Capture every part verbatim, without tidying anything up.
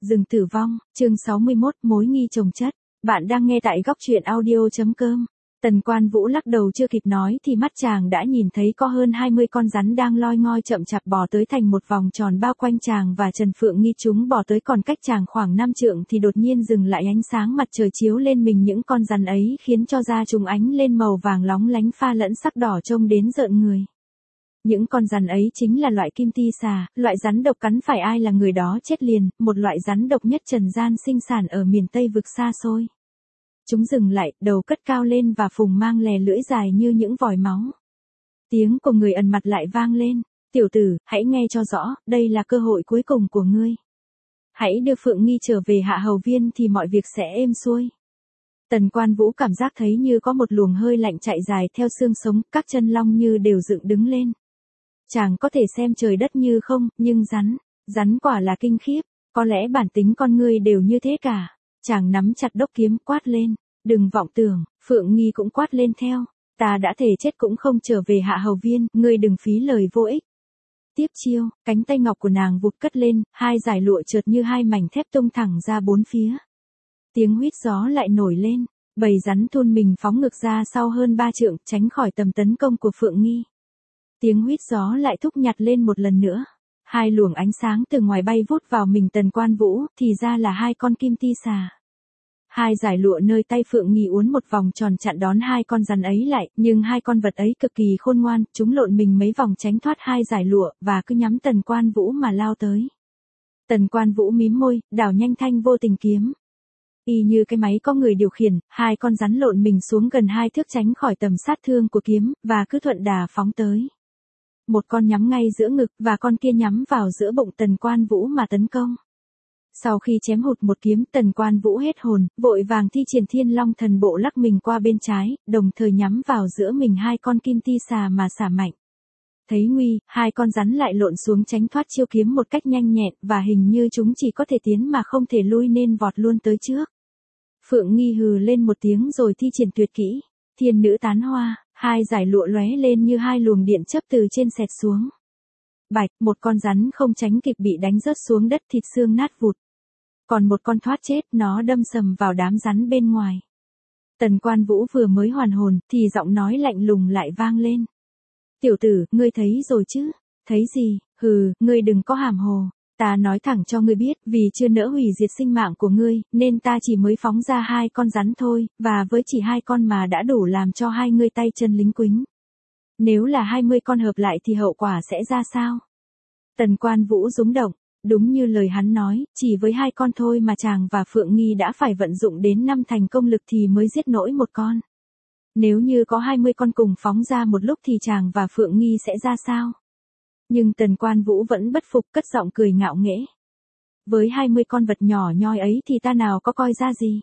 Rừng tử vong, chương sáu mươi mốt, mối nghi chồng chất. Bạn đang nghe tại góc truyện audio.com. Tần Quan Vũ lắc đầu chưa kịp nói thì mắt chàng đã nhìn thấy có hơn hai mươi con rắn đang loi ngoi chậm chạp bò tới thành một vòng tròn bao quanh chàng và Trần Phượng Nghi. Chúng bò tới còn cách chàng khoảng năm trượng thì đột nhiên dừng lại, ánh sáng mặt trời chiếu lên mình những con rắn ấy khiến cho da chúng ánh lên màu vàng lóng lánh pha lẫn sắc đỏ trông đến rợn người. Những con rắn ấy chính là loại kim ti xà, loại rắn độc cắn phải ai là người đó chết liền, một loại rắn độc nhất trần gian sinh sản ở miền Tây vực xa xôi. Chúng dừng lại, đầu cất cao lên và phùng mang lè lưỡi dài như những vòi máu. Tiếng của người ẩn mặt lại vang lên, tiểu tử, hãy nghe cho rõ, đây là cơ hội cuối cùng của ngươi. Hãy đưa Phượng Nghi trở về Hạ Hầu Viên thì mọi việc sẽ êm xuôi. Tần Quan Vũ cảm giác thấy như có một luồng hơi lạnh chạy dài theo xương sống, các chân long như đều dựng đứng lên. Chàng có thể xem trời đất như không, nhưng rắn, rắn quả là kinh khiếp, có lẽ bản tính con ngươi đều như thế cả. Chàng nắm chặt đốc kiếm quát lên, đừng vọng tưởng. Phượng Nghi cũng quát lên theo, ta đã thể chết cũng không trở về Hạ Hầu Viên, ngươi đừng phí lời vô ích. Tiếp chiêu, cánh tay ngọc của nàng vụt cất lên, hai dải lụa chợt như hai mảnh thép tung thẳng ra bốn phía. Tiếng huýt gió lại nổi lên, bầy rắn thun mình phóng ngược ra sau hơn ba trượng, tránh khỏi tầm tấn công của Phượng Nghi. Tiếng huýt gió lại thúc nhặt lên một lần nữa. Hai luồng ánh sáng từ ngoài bay vút vào mình Tần Quan Vũ, thì ra là hai con kim ti xà. Hai dải lụa nơi tay Phượng Nghi uốn một vòng tròn chặn đón hai con rắn ấy lại, nhưng hai con vật ấy cực kỳ khôn ngoan, chúng lộn mình mấy vòng tránh thoát hai dải lụa, và cứ nhắm Tần Quan Vũ mà lao tới. Tần Quan Vũ mím môi, đảo nhanh thanh vô tình kiếm. Y như cái máy có người điều khiển, hai con rắn lộn mình xuống gần hai thước tránh khỏi tầm sát thương của kiếm, và cứ thuận đà phóng tới. Một con nhắm ngay giữa ngực, và con kia nhắm vào giữa bụng Tần Quan Vũ mà tấn công. Sau khi chém hụt một kiếm, Tần Quan Vũ hết hồn, vội vàng thi triển Thiên Long Thần Bộ lắc mình qua bên trái, đồng thời nhắm vào giữa mình hai con kim ti xà mà xả mạnh. Thấy nguy, hai con rắn lại lộn xuống tránh thoát chiêu kiếm một cách nhanh nhẹn, và hình như chúng chỉ có thể tiến mà không thể lui nên vọt luôn tới trước. Phượng Nghi hừ lên một tiếng rồi thi triển tuyệt kỹ, Thiên Nữ Tán Hoa. Hai dải lụa lóe lên như hai luồng điện chớp từ trên xẹt xuống. Bạch, một con rắn không tránh kịp bị đánh rớt xuống đất, thịt xương nát vụt. Còn một con thoát chết, nó đâm sầm vào đám rắn bên ngoài. Tần Quan Vũ vừa mới hoàn hồn, thì giọng nói lạnh lùng lại vang lên. Tiểu tử, ngươi thấy rồi chứ? Thấy gì? Hừ, ngươi đừng có hàm hồ. Ta nói thẳng cho ngươi biết, vì chưa nỡ hủy diệt sinh mạng của ngươi, nên ta chỉ mới phóng ra hai con rắn thôi, và với chỉ hai con mà đã đủ làm cho hai ngươi tay chân lính quính. Nếu là hai mươi con hợp lại thì hậu quả sẽ ra sao? Tần Quan Vũ rúng động, đúng như lời hắn nói, chỉ với hai con thôi mà chàng và Phượng Nghi đã phải vận dụng đến năm thành công lực thì mới giết nổi một con. Nếu như có hai mươi con cùng phóng ra một lúc thì chàng và Phượng Nghi sẽ ra sao? Nhưng Tần Quan Vũ vẫn bất phục, cất giọng cười ngạo nghễ. Với hai mươi con vật nhỏ nhoi ấy thì ta nào có coi ra gì.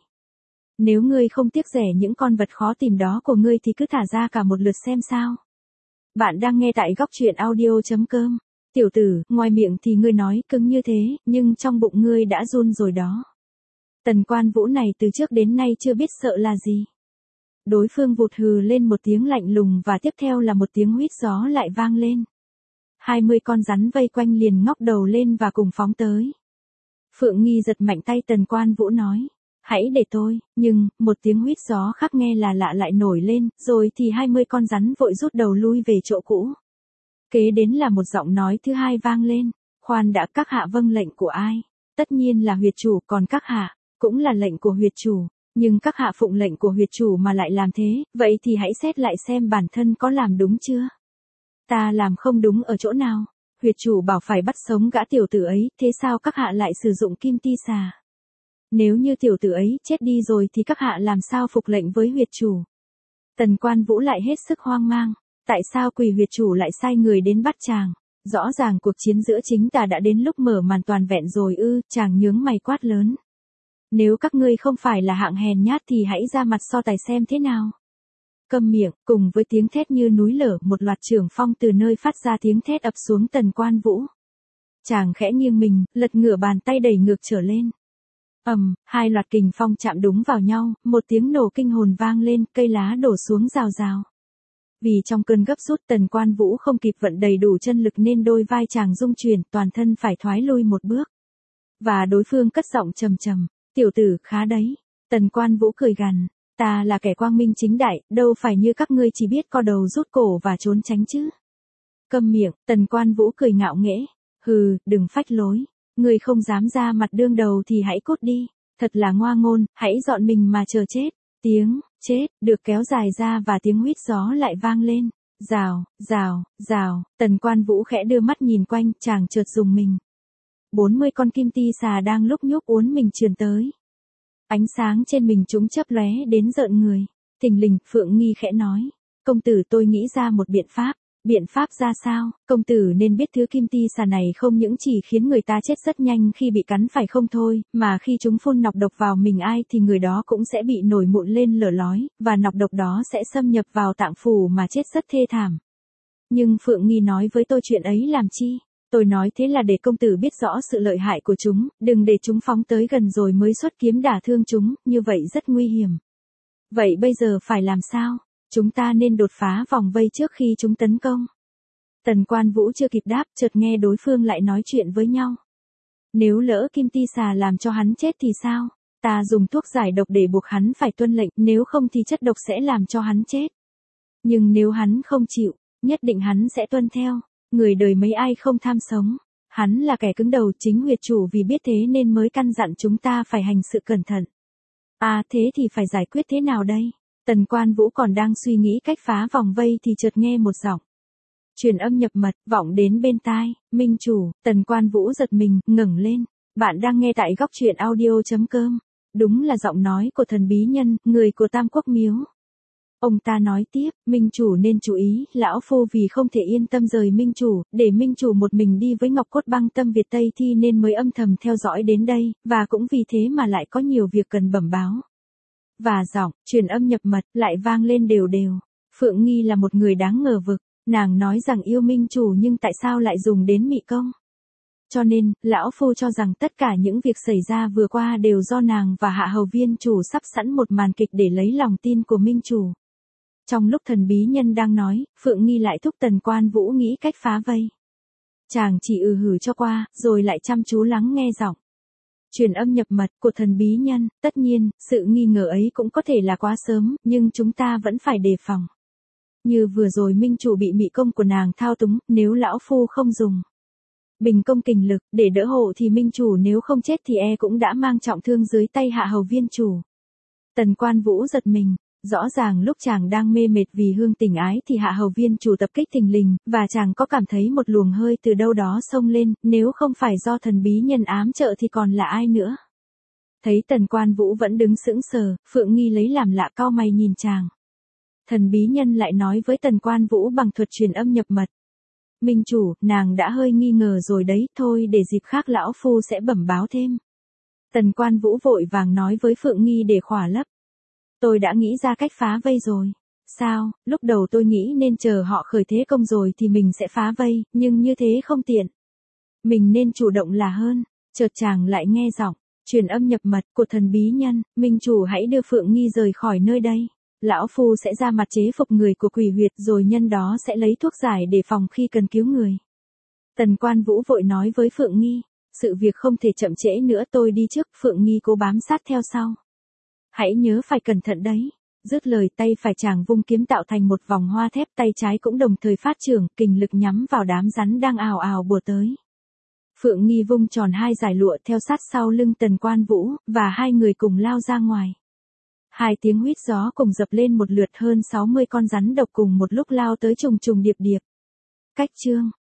Nếu ngươi không tiếc rẻ những con vật khó tìm đó của ngươi thì cứ thả ra cả một lượt xem sao. Bạn đang nghe tại góc truyện audio.com. Tiểu tử, ngoài miệng thì ngươi nói cứng như thế, nhưng trong bụng ngươi đã run rồi đó. Tần Quan Vũ này từ trước đến nay chưa biết sợ là gì. Đối phương vụt hừ lên một tiếng lạnh lùng và tiếp theo là một tiếng huýt gió lại vang lên. Hai mươi con rắn vây quanh liền ngóc đầu lên và cùng phóng tới. Phượng Nghi giật mạnh tay Tần Quan Vũ nói, hãy để tôi, nhưng, một tiếng huýt gió khác nghe là lạ lại nổi lên, rồi thì hai mươi con rắn vội rút đầu lui về chỗ cũ. Kế đến là một giọng nói thứ hai vang lên, khoan đã, các hạ vâng lệnh của ai? Tất nhiên là huyệt chủ, còn các hạ, cũng là lệnh của huyệt chủ, nhưng các hạ phụng lệnh của huyệt chủ mà lại làm thế, vậy thì hãy xét lại xem bản thân có làm đúng chưa? Ta làm không đúng ở chỗ nào? Huyệt chủ bảo phải bắt sống gã tiểu tử ấy, thế sao các hạ lại sử dụng kim ti xà? Nếu như tiểu tử ấy chết đi rồi thì các hạ làm sao phục lệnh với huyệt chủ? Tần Quan Vũ lại hết sức hoang mang, tại sao Quỳ huyệt chủ lại sai người đến bắt chàng? Rõ ràng cuộc chiến giữa chính ta đã đến lúc mở màn toàn vẹn rồi ư? Chàng nhướng mày quát lớn. Nếu các ngươi không phải là hạng hèn nhát thì hãy ra mặt so tài xem thế nào. Câm miệng, cùng với tiếng thét như núi lở, một loạt trưởng phong từ nơi phát ra tiếng thét ập xuống Tần Quan Vũ. Chàng khẽ nghiêng mình, lật ngửa bàn tay đẩy ngược trở lên. Ầm, um, hai loạt kình phong chạm đúng vào nhau, một tiếng nổ kinh hồn vang lên, cây lá đổ xuống rào rào. Vì trong cơn gấp rút Tần Quan Vũ không kịp vận đầy đủ chân lực nên đôi vai chàng rung chuyển, toàn thân phải thoái lui một bước. và đối phương cất giọng trầm trầm, tiểu tử khá đấy. Tần Quan Vũ cười gằn, ta là kẻ quang minh chính đại, đâu phải như các ngươi chỉ biết co đầu rút cổ và trốn tránh chứ. Câm miệng, Tần Quan Vũ cười ngạo nghễ, hừ, đừng phách lối, ngươi không dám ra mặt đương đầu thì hãy cút đi, thật là ngoa ngôn, hãy dọn mình mà chờ chết. Tiếng, chết, được kéo dài ra và tiếng huýt gió lại vang lên. Rào, rào, rào, Tần Quan Vũ khẽ đưa mắt nhìn quanh, chàng chợt rùng mình. bốn mươi con kim ti xà đang lúc nhúc uốn mình trườn tới. Ánh sáng trên mình chúng chớp lóe đến rợn người. Thình lình, Phượng Nghi khẽ nói, công tử tôi nghĩ ra một biện pháp. Biện pháp ra sao? Công tử nên biết thứ kim ti xà này không những chỉ khiến người ta chết rất nhanh khi bị cắn phải không thôi, mà khi chúng phun nọc độc vào mình ai thì người đó cũng sẽ bị nổi mụn lên lở lói, và nọc độc đó sẽ xâm nhập vào tạng phủ mà chết rất thê thảm. Nhưng Phượng Nghi nói với tôi chuyện ấy làm chi? Tôi nói thế là để công tử biết rõ sự lợi hại của chúng, đừng để chúng phóng tới gần rồi mới xuất kiếm đả thương chúng, như vậy rất nguy hiểm. Vậy bây giờ phải làm sao? Chúng ta nên đột phá vòng vây trước khi chúng tấn công. Tần Quan Vũ chưa kịp đáp, chợt nghe đối phương lại nói chuyện với nhau. Nếu lỡ kim ti xà làm cho hắn chết thì sao? Ta dùng thuốc giải độc để buộc hắn phải tuân lệnh, nếu không thì chất độc sẽ làm cho hắn chết. Nhưng nếu hắn không chịu, nhất định hắn sẽ tuân theo. Người đời mấy ai không tham sống. Hắn là kẻ cứng đầu, chính huyệt chủ vì biết thế nên mới căn dặn chúng ta phải hành sự cẩn thận. À thế thì phải giải quyết thế nào đây? Tần Quan Vũ còn đang suy nghĩ cách phá vòng vây thì chợt nghe một giọng truyền âm nhập mật vọng đến bên tai. Minh chủ. Tần Quan Vũ giật mình, ngẩng lên. Bạn đang nghe tại góc truyện audio chấm com. Đúng là giọng nói của thần bí nhân, người của Tam Quốc Miếu. Ông ta nói tiếp, Minh chủ nên chú ý, lão phu vì không thể yên tâm rời Minh chủ, để Minh chủ một mình đi với Ngọc Cốt Băng Tâm Việt Tây Thi nên mới âm thầm theo dõi đến đây, và cũng vì thế mà lại có nhiều việc cần bẩm báo. Và giọng truyền âm nhập mật lại vang lên đều đều. Phượng Nghi là một người đáng ngờ vực, nàng nói rằng yêu Minh chủ nhưng tại sao lại dùng đến mị công? Cho nên, lão phu cho rằng tất cả những việc xảy ra vừa qua đều do nàng và Hạ Hầu Viên chủ sắp sẵn một màn kịch để lấy lòng tin của Minh chủ. Trong lúc thần bí nhân đang nói, Phượng Nghi lại thúc Tần Quan Vũ nghĩ cách phá vây. Chàng chỉ ừ hử cho qua, rồi lại chăm chú lắng nghe giọng truyền âm nhập mật của thần bí nhân. Tất nhiên, sự nghi ngờ ấy cũng có thể là quá sớm, nhưng chúng ta vẫn phải đề phòng. Như vừa rồi Minh chủ bị mị công của nàng thao túng, nếu lão phu không dùng bình công kình lực để đỡ hộ thì Minh chủ nếu không chết thì e cũng đã mang trọng thương dưới tay Hạ Hầu Viên chủ. Tần Quan Vũ giật mình. Rõ ràng lúc chàng đang mê mệt vì hương tình ái thì Hạ Hầu Viên chủ tập kích thình lình, và chàng có cảm thấy một luồng hơi từ đâu đó xông lên, nếu không phải do thần bí nhân ám trợ thì còn là ai nữa. Thấy Tần Quan Vũ vẫn đứng sững sờ, Phượng Nghi lấy làm lạ cau mày nhìn chàng. Thần bí nhân lại nói với Tần Quan Vũ bằng thuật truyền âm nhập mật. Minh chủ, nàng đã hơi nghi ngờ rồi đấy, thôi để dịp khác lão phu sẽ bẩm báo thêm. Tần Quan Vũ vội vàng nói với Phượng Nghi để khỏa lấp. Tôi đã nghĩ ra cách phá vây rồi. Sao, lúc đầu tôi nghĩ nên chờ họ khởi thế công rồi thì mình sẽ phá vây, nhưng như thế không tiện. Mình nên chủ động là hơn. Chợt chàng lại nghe giọng truyền âm nhập mật của thần bí nhân, Minh chủ hãy đưa Phượng Nghi rời khỏi nơi đây. Lão phu sẽ ra mặt chế phục người của quỷ huyệt rồi nhân đó sẽ lấy thuốc giải để phòng khi cần cứu người. Tần Quan Vũ vội nói với Phượng Nghi, sự việc không thể chậm trễ nữa, tôi đi trước. Phượng Nghi cố bám sát theo sau. Hãy nhớ phải cẩn thận đấy. Dứt lời, tay phải chàng vung kiếm tạo thành một vòng hoa thép, tay trái cũng đồng thời phát trưởng, kình lực nhắm vào đám rắn đang ào ào bùa tới. Phượng Nghi vung tròn hai dải lụa theo sát sau lưng Tần Quan Vũ, và hai người cùng lao ra ngoài. Hai tiếng huýt gió cùng dập lên một lượt, hơn sáu mươi con rắn độc cùng một lúc lao tới trùng trùng điệp điệp. Cách chương